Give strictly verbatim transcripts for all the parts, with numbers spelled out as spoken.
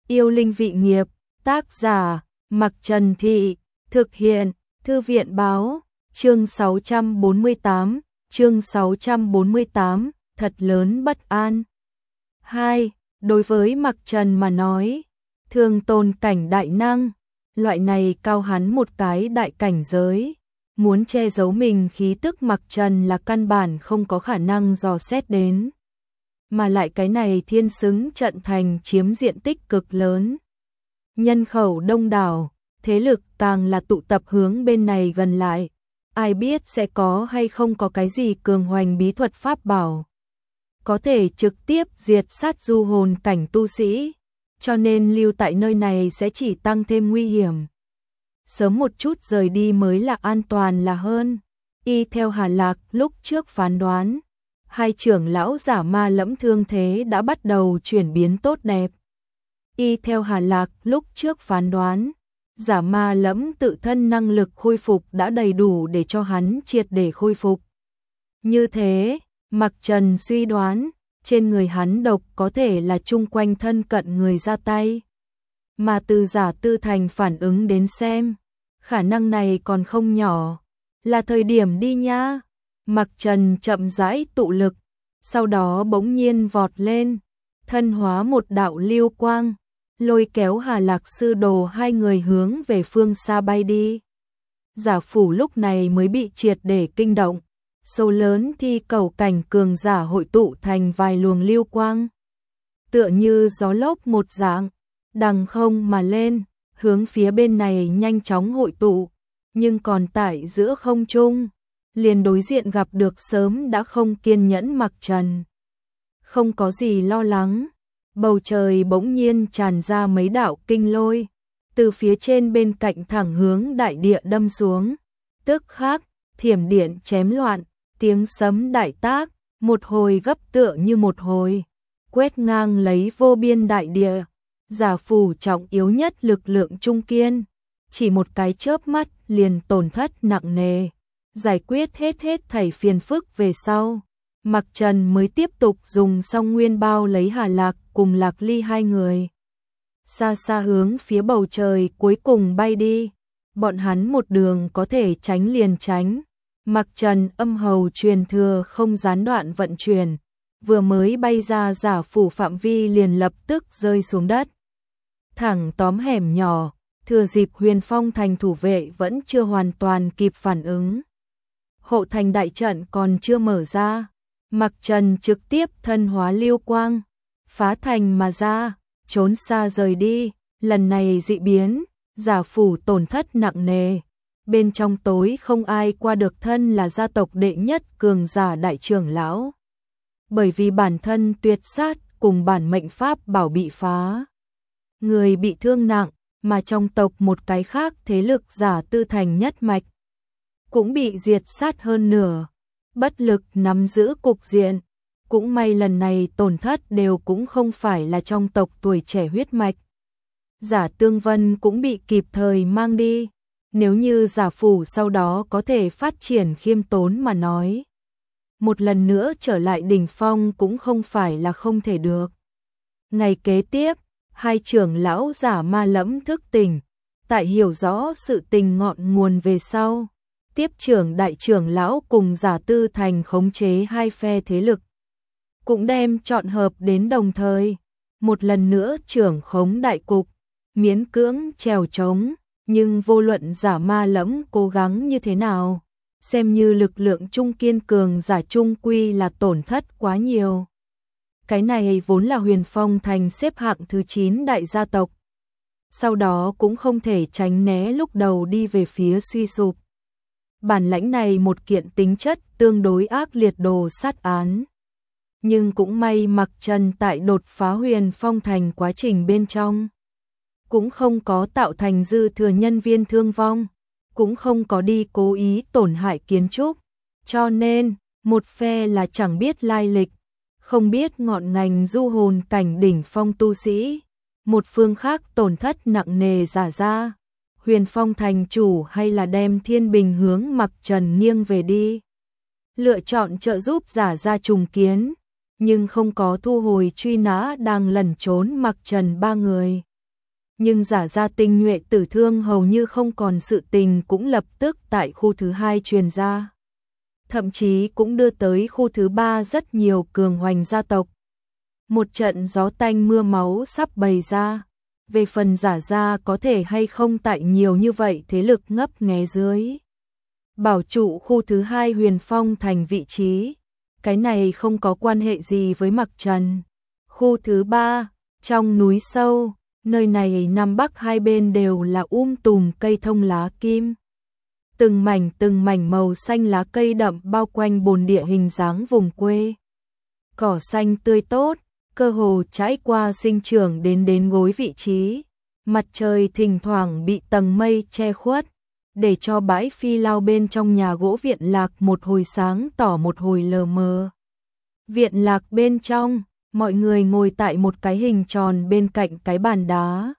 Yêu linh vị nghiệp, tác giả, Mặc Trần Thị, thực hiện, Thư viện báo, chương sáu trăm bốn mươi tám, chương sáu trăm bốn mươi tám, thật lớn bất an. hai. Đối với Mặc Trần mà nói, thường tôn cảnh đại năng, loại này cao hắn một cái đại cảnh giới, muốn che giấu mình khí tức Mặc Trần là căn bản không có khả năng dò xét đến. Mà lại cái này thiên xứng trận thành chiếm diện tích cực lớn. Nhân khẩu đông đảo, thế lực càng là tụ tập hướng bên này gần lại. Ai biết sẽ có hay không có cái gì cường hoành bí thuật pháp bảo. Có thể trực tiếp diệt sát du hồn cảnh tu sĩ, cho nên lưu tại nơi này sẽ chỉ tăng thêm nguy hiểm. Sớm một chút rời đi mới là an toàn là hơn. Y theo Hà Lạc lúc trước phán đoán, hai trưởng lão giả ma lẫm thương thế đã bắt đầu chuyển biến tốt đẹp. Y theo Hà Lạc lúc trước phán đoán, giả ma lẫm tự thân năng lực khôi phục đã đầy đủ để cho hắn triệt để khôi phục. Như thế, Mặc Trần suy đoán, trên người hắn độc có thể là chung quanh thân cận người ra tay. Mà từ giả tư thành phản ứng đến xem, khả năng này còn không nhỏ, là thời điểm đi nha. Mặc Trần chậm rãi tụ lực, sau đó bỗng nhiên vọt lên, thân hóa một đạo lưu quang, lôi kéo Hà Lạc sư đồ hai người hướng về phương xa bay đi. Giả phủ lúc này mới bị triệt để kinh động, số lớn thi cầu cảnh cường giả hội tụ thành vài luồng lưu quang. Tựa như gió lốc một dạng, đằng không mà lên, hướng phía bên này nhanh chóng hội tụ, nhưng còn tại giữa không trung, liền đối diện gặp được sớm đã không kiên nhẫn Mặc Trần. Không có gì lo lắng, bầu trời bỗng nhiên tràn ra mấy đạo kinh lôi, từ phía trên bên cạnh thẳng hướng đại địa đâm xuống. Tức khắc, thiểm điện chém loạn, tiếng sấm đại tác, một hồi gấp tựa như một hồi, quét ngang lấy vô biên đại địa. Giả phủ trọng yếu nhất lực lượng trung kiên, chỉ một cái chớp mắt liền tổn thất nặng nề. Giải quyết hết hết thảy phiền phức về sau, Mặc Trần mới tiếp tục dùng song nguyên bao lấy Hà Lạc cùng Lạc Ly hai người. Xa xa hướng phía bầu trời cuối cùng bay đi, bọn hắn một đường có thể tránh liền tránh. Mặc Trần âm hầu truyền thừa không gián đoạn vận chuyển, vừa mới bay ra giả phủ phạm vi liền lập tức rơi xuống đất. Thẳng tóm hẻm nhỏ, thừa dịp Huyền Phong thành thủ vệ vẫn chưa hoàn toàn kịp phản ứng. Hộ thành đại trận còn chưa mở ra, Mặc Trần trực tiếp thân hóa lưu quang, phá thành mà ra, trốn xa rời đi. Lần này dị biến, giả phủ tổn thất nặng nề. Bên trong tối không ai qua được thân là gia tộc đệ nhất cường giả đại trưởng lão. Bởi vì bản thân tuyệt sát cùng bản mệnh pháp bảo bị phá, người bị thương nặng, mà trong tộc một cái khác thế lực giả tư thành nhất mạch cũng bị diệt sát hơn nửa, bất lực nắm giữ cục diện. Cũng may lần này tổn thất đều cũng không phải là trong tộc tuổi trẻ huyết mạch. Giả Tương Vân cũng bị kịp thời mang đi. Nếu như giả phủ sau đó có thể phát triển khiêm tốn mà nói, một lần nữa trở lại đỉnh phong cũng không phải là không thể được. Ngày kế tiếp, hai trưởng lão giả ma lẫm thức tỉnh, tại hiểu rõ sự tình ngọn nguồn về sau, tiếp trưởng đại trưởng lão cùng giả tư thành khống chế hai phe thế lực, cũng đem chọn hợp đến đồng thời, một lần nữa trưởng khống đại cục, miễn cưỡng trèo trống. Nhưng vô luận giả ma lẫm cố gắng như thế nào, xem như lực lượng trung kiên cường giả trung quy là tổn thất quá nhiều. Cái này vốn là Huyền Phong thành xếp hạng thứ chín đại gia tộc. Sau đó cũng không thể tránh né lúc đầu đi về phía suy sụp. Bản lãnh này một kiện tính chất tương đối ác liệt đồ sát án. Nhưng cũng may Mặc Trần tại đột phá Huyền Phong thành quá trình bên trong, cũng không có tạo thành dư thừa nhân viên thương vong, cũng không có đi cố ý tổn hại kiến trúc, cho nên một phe là chẳng biết lai lịch, không biết ngọn ngành du hồn cảnh đỉnh phong tu sĩ, một phương khác tổn thất nặng nề giả ra. Huyền Phong thành chủ hay là đem thiên bình hướng Mặc Trần nghiêng về đi, lựa chọn trợ giúp giả ra trùng kiến, nhưng không có thu hồi truy nã đang lẩn trốn Mặc Trần ba người. Nhưng giả ra tinh nhuệ tử thương hầu như không còn, sự tình cũng lập tức tại khu thứ hai truyền ra. Thậm chí cũng đưa tới khu thứ ba rất nhiều cường hoành gia tộc. Một trận gió tanh mưa máu sắp bày ra. Về phần giả ra có thể hay không tại nhiều như vậy thế lực ngấp nghé dưới bảo trụ khu thứ hai Huyền Phong thành vị trí. Cái này không có quan hệ gì với Mặc Trần. Khu thứ ba, trong núi sâu, nơi này Nam Bắc hai bên đều là um tùm cây thông lá kim. Từng mảnh từng mảnh màu xanh lá cây đậm bao quanh bồn địa hình dáng vùng quê. Cỏ xanh tươi tốt, cơ hồ trải qua sinh trưởng đến đến gối vị trí. Mặt trời thỉnh thoảng bị tầng mây che khuất, để cho bãi phi lao bên trong nhà gỗ Viện Lạc một hồi sáng tỏ một hồi lờ mờ. Viện Lạc bên trong, mọi người ngồi tại một cái hình tròn bên cạnh cái bàn đá.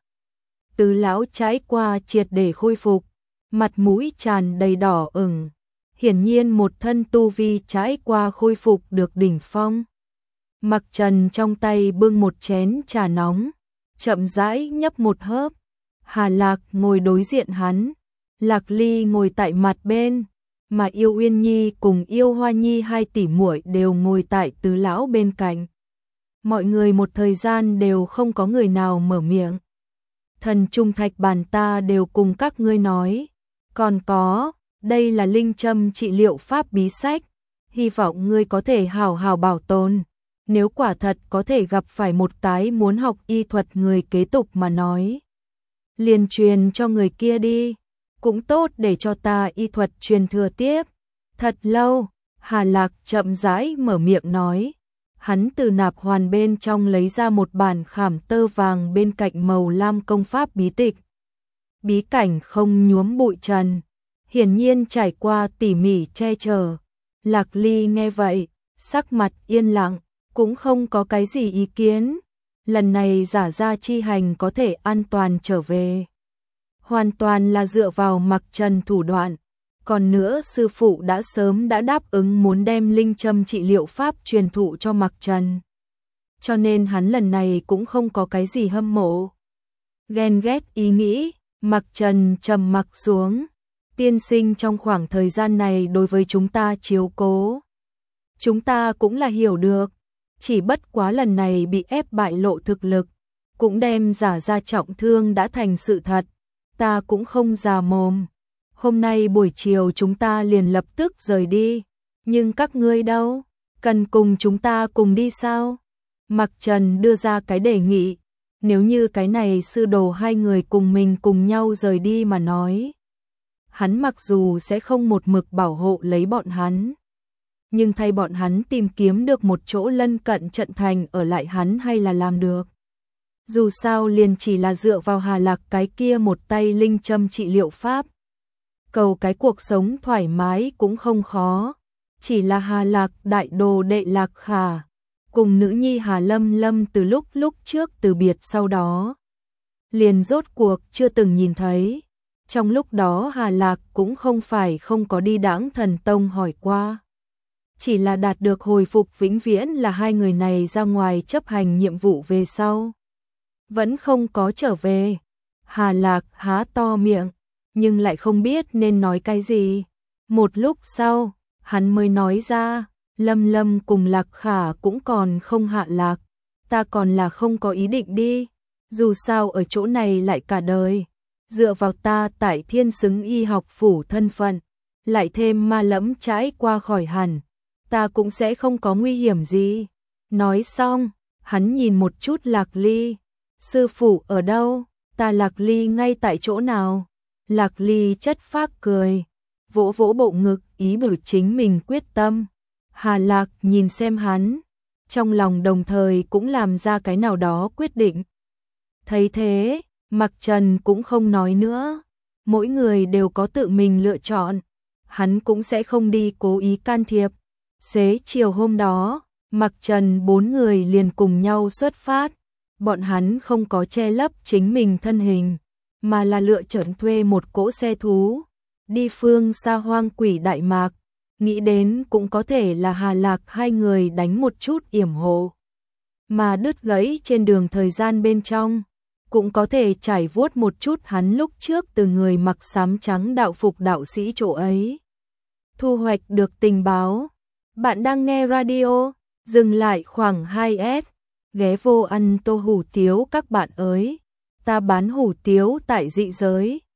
Tứ lão trải qua triệt để khôi phục, mặt mũi tràn đầy đỏ ửng, hiển nhiên một thân tu vi trải qua khôi phục được đỉnh phong. Mặc Trần trong tay bưng một chén trà nóng, chậm rãi nhấp một hớp. Hà Lạc ngồi đối diện hắn, Lạc Ly ngồi tại mặt bên, mà Yêu Uyên Nhi cùng Yêu Hoa Nhi hai tỷ muội đều ngồi tại tứ lão bên cạnh. Mọi người một thời gian đều không có người nào mở miệng. Thần trung thạch bàn ta đều cùng các ngươi nói. Còn có, đây là linh châm trị liệu pháp bí sách, hy vọng ngươi có thể hào hào bảo tồn. Nếu quả thật có thể gặp phải một cái muốn học y thuật người kế tục mà nói, liền truyền cho người kia đi, cũng tốt để cho ta y thuật truyền thừa tiếp. Thật lâu, Hà Lạc chậm rãi mở miệng nói. Hắn từ nạp hoàn bên trong lấy ra một bản khảm tơ vàng bên cạnh màu lam công pháp bí tịch. Bí cảnh không nhuốm bụi trần, hiển nhiên trải qua tỉ mỉ che chở. Lạc Ly nghe vậy, sắc mặt yên lặng, cũng không có cái gì ý kiến. Lần này giả ra chi hành có thể an toàn trở về, hoàn toàn là dựa vào Mặc Trần thủ đoạn. Còn nữa sư phụ đã sớm đã đáp ứng muốn đem linh châm trị liệu pháp truyền thụ cho Mặc Trần. Cho nên hắn lần này cũng không có cái gì hâm mộ, ghen ghét ý nghĩ. Mặc Trần trầm mặc xuống. Tiên sinh trong khoảng thời gian này đối với chúng ta chiếu cố, chúng ta cũng là hiểu được. Chỉ bất quá lần này bị ép bại lộ thực lực, cũng đem giả ra trọng thương đã thành sự thật. Ta cũng không già mồm. Hôm nay buổi chiều chúng ta liền lập tức rời đi. Nhưng các ngươi đâu? Cần cùng chúng ta cùng đi sao? Mặc Trần đưa ra cái đề nghị. Nếu như cái này sư đồ hai người cùng mình cùng nhau rời đi mà nói, hắn mặc dù sẽ không một mực bảo hộ lấy bọn hắn, nhưng thay bọn hắn tìm kiếm được một chỗ lân cận trận thành ở lại hắn hay là làm được. Dù sao liền chỉ là dựa vào Hà Lạc cái kia một tay linh châm trị liệu pháp, cầu cái cuộc sống thoải mái cũng không khó. Chỉ là Hà Lạc đại đồ đệ Lạc Khả cùng nữ nhi Hà Lâm Lâm từ lúc lúc trước từ biệt sau đó, liền rốt cuộc chưa từng nhìn thấy. Trong lúc đó Hà Lạc cũng không phải không có đi Đãng Thần Tông hỏi qua, chỉ là đạt được hồi phục vĩnh viễn là hai người này ra ngoài chấp hành nhiệm vụ về sau, vẫn không có trở về. Hà Lạc há to miệng, nhưng lại không biết nên nói cái gì. Một lúc sau, hắn mới nói ra, Lâm Lâm cùng Lạc Khả cũng còn không hạ lạc, ta còn là không có ý định đi. Dù sao ở chỗ này lại cả đời, dựa vào ta tại Thiên Xứng Y học phủ thân phận, lại thêm ma lẫm trải qua khỏi hẳn, ta cũng sẽ không có nguy hiểm gì. Nói xong, hắn nhìn một chút Lạc Ly. Sư phụ ở đâu? Ta Lạc Ly ngay tại chỗ nào? Lạc Ly chất phác cười, vỗ vỗ bộ ngực ý biểu chính mình quyết tâm. Hà Lạc nhìn xem hắn, trong lòng đồng thời cũng làm ra cái nào đó quyết định. Thấy thế, Mặc Trần cũng không nói nữa. Mỗi người đều có tự mình lựa chọn, hắn cũng sẽ không đi cố ý can thiệp. Xế chiều hôm đó, Mặc Trần bốn người liền cùng nhau xuất phát. Bọn hắn không có che lấp chính mình thân hình, mà là lựa chọn thuê một cỗ xe thú, đi phương xa hoang quỷ Đại Mạc. Nghĩ đến cũng có thể là Hà Lạc hai người đánh một chút yểm hộ, mà đứt gãy trên đường thời gian bên trong. cũng có thể trải vuốt một chút hắn lúc trước từ người mặc xám trắng đạo phục đạo sĩ chỗ ấy thu hoạch được tình báo. Bạn đang nghe radio, dừng lại khoảng hai S, ghé vô ăn tô hủ tiếu các bạn ơi. Ta bán hủ tiếu tại dị giới.